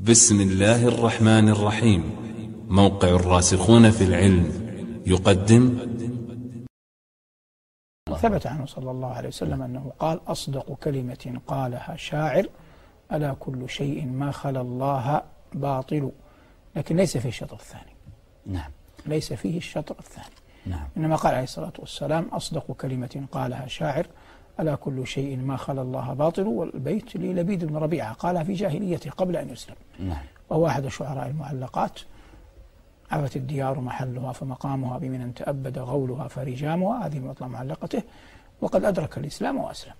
بسم الله الرحمن الرحيم. موقع الراسخون في العلم يقدم. ثبت عنه صلى الله عليه وسلم أنه قال: أصدق كلمة قالها شاعر ألا كل شيء ما خلا الله باطل. لكن ليس فيه الشطر الثاني. نعم. ليس فيه الشطر الثاني. نعم. إنما قال عليه الصلاة والسلام: أصدق كلمة قالها شاعر ألا كل شيء ما خلا الله باطل. والبيت للبيد بن ربيعة قالها في جاهليته قبل أن يسلم. نعم. وهو أحد شعراء المعلقات: عفت الديار محلها فمقامها بمن تأبد غولها فرجامها. هذه مطلع معلقته، وقد أدرك الإسلام وأسلم.